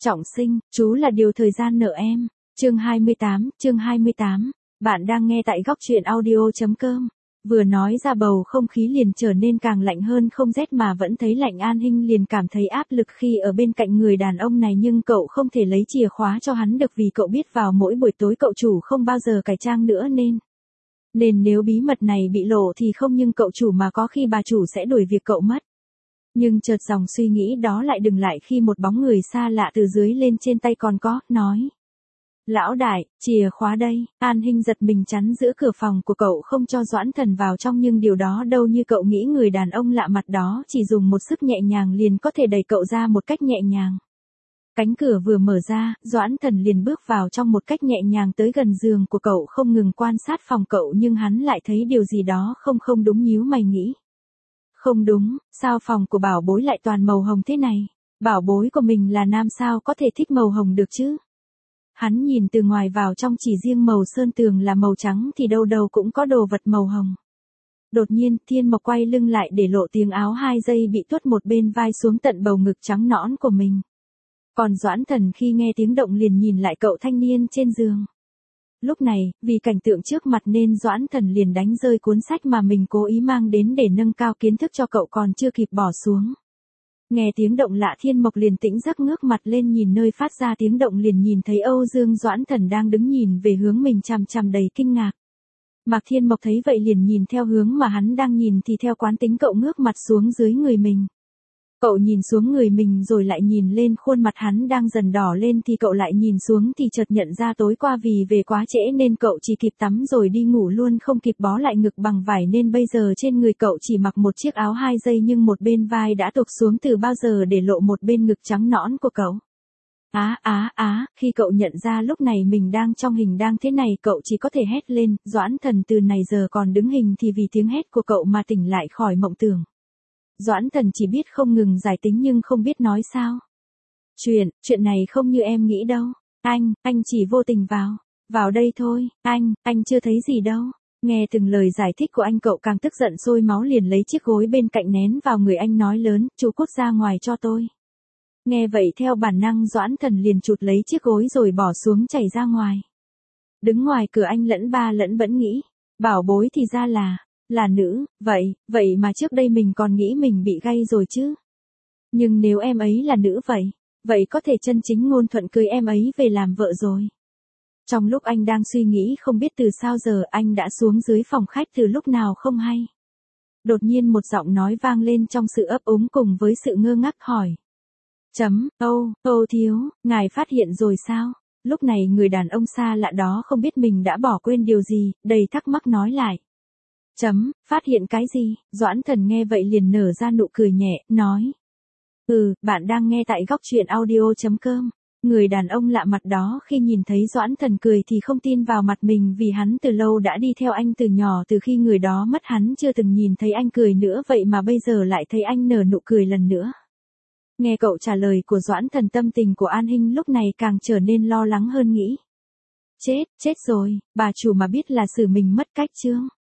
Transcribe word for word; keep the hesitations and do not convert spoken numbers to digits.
Trọng sinh, chú là điều thời gian nợ em. Chương hai mươi tám, chương hai mươi tám. Bạn đang nghe tại góc truyện audio chấm com. Vừa nói ra bầu không khí liền trở nên càng lạnh hơn, không rét mà vẫn thấy lạnh. An Hinh liền cảm thấy áp lực khi ở bên cạnh người đàn ông này, nhưng cậu không thể lấy chìa khóa cho hắn được vì cậu biết vào mỗi buổi tối cậu chủ không bao giờ cải trang nữa nên. Nên nếu bí mật này bị lộ thì không nhưng cậu chủ mà có khi bà chủ sẽ đuổi việc cậu mất. Nhưng chợt dòng suy nghĩ đó lại dừng lại khi một bóng người xa lạ từ dưới lên trên tay còn có, nói. Lão đại, chìa khóa đây. An Hinh giật mình chắn giữa cửa phòng của cậu không cho Doãn Thần vào trong, nhưng điều đó đâu như cậu nghĩ. Người đàn ông lạ mặt đó chỉ dùng một sức nhẹ nhàng liền có thể đẩy cậu ra một cách nhẹ nhàng. Cánh cửa vừa mở ra, Doãn Thần liền bước vào trong một cách nhẹ nhàng tới gần giường của cậu, không ngừng quan sát phòng cậu, nhưng hắn lại thấy điều gì đó không không đúng, nhíu mày nghĩ. Không đúng, sao phòng của bảo bối lại toàn màu hồng thế này? Bảo bối của mình là nam sao có thể thích màu hồng được chứ? Hắn nhìn từ ngoài vào trong, chỉ riêng màu sơn tường là màu trắng thì đâu đâu cũng có đồ vật màu hồng. Đột nhiên, Thiên Mộc quay lưng lại để lộ tiếng áo hai dây bị tuốt một bên vai xuống tận bầu ngực trắng nõn của mình. Còn Doãn Thần khi nghe tiếng động liền nhìn lại cậu thanh niên trên giường. Lúc này, vì cảnh tượng trước mặt nên Doãn Thần liền đánh rơi cuốn sách mà mình cố ý mang đến để nâng cao kiến thức cho cậu, còn chưa kịp bỏ xuống. Nghe tiếng động lạ, Thiên Mộc liền tỉnh giấc, ngước mặt lên nhìn nơi phát ra tiếng động, liền nhìn thấy Âu Dương Doãn Thần đang đứng nhìn về hướng mình chằm chằm đầy kinh ngạc. Mạc Thiên Mộc thấy vậy liền nhìn theo hướng mà hắn đang nhìn, thì theo quán tính cậu ngước mặt xuống dưới người mình. Cậu nhìn xuống người mình rồi lại nhìn lên khuôn mặt hắn đang dần đỏ lên, thì cậu lại nhìn xuống thì chợt nhận ra tối qua vì về quá trễ nên cậu chỉ kịp tắm rồi đi ngủ luôn, không kịp bó lại ngực bằng vải, nên bây giờ trên người cậu chỉ mặc một chiếc áo hai dây, nhưng một bên vai đã tụt xuống từ bao giờ để lộ một bên ngực trắng nõn của cậu. Á á á, khi cậu nhận ra lúc này mình đang trong hình đang thế này, cậu chỉ có thể hét lên. Doãn Thần từ này giờ còn đứng hình thì vì tiếng hét của cậu mà tỉnh lại khỏi mộng tưởng. Doãn Thần chỉ biết không ngừng giải tính nhưng không biết nói sao. Chuyện, chuyện này không như em nghĩ đâu. Anh, anh chỉ vô tình vào. Vào đây thôi, anh, anh chưa thấy gì đâu. Nghe từng lời giải thích của anh, cậu càng tức giận sôi máu, liền lấy chiếc gối bên cạnh nén vào người anh, nói lớn, chú cút ra ngoài cho tôi. Nghe vậy theo bản năng Doãn Thần liền chụt lấy chiếc gối rồi bỏ xuống chảy ra ngoài. Đứng ngoài cửa anh lẫn ba lẫn bẫn nghĩ, bảo bối thì ra là... là nữ, vậy, vậy mà trước đây mình còn nghĩ mình bị gay rồi chứ. Nhưng nếu em ấy là nữ vậy, vậy có thể chân chính ngôn thuận cưới em ấy về làm vợ rồi. Trong lúc anh đang suy nghĩ không biết từ sao giờ, anh đã xuống dưới phòng khách từ lúc nào không hay. Đột nhiên một giọng nói vang lên trong sự ấp úng cùng với sự ngơ ngác, hỏi. Chấm, Âu, Âu thiếu, ngài phát hiện rồi sao? Lúc này người đàn ông xa lạ đó không biết mình đã bỏ quên điều gì, đầy thắc mắc nói lại. Chấm, phát hiện cái gì? Doãn Thần nghe vậy liền nở ra nụ cười nhẹ, nói. Ừ, bạn đang nghe tại góc truyện audio chấm com. Người đàn ông lạ mặt đó khi nhìn thấy Doãn Thần cười thì không tin vào mặt mình, vì hắn từ lâu đã đi theo anh từ nhỏ, từ khi người đó mất hắn chưa từng nhìn thấy anh cười nữa, vậy mà bây giờ lại thấy anh nở nụ cười lần nữa. Nghe cậu trả lời của Doãn Thần, tâm tình của An Hinh lúc này càng trở nên lo lắng hơn, nghĩ. Chết, chết rồi, bà chủ mà biết là xử mình mất cách chưa?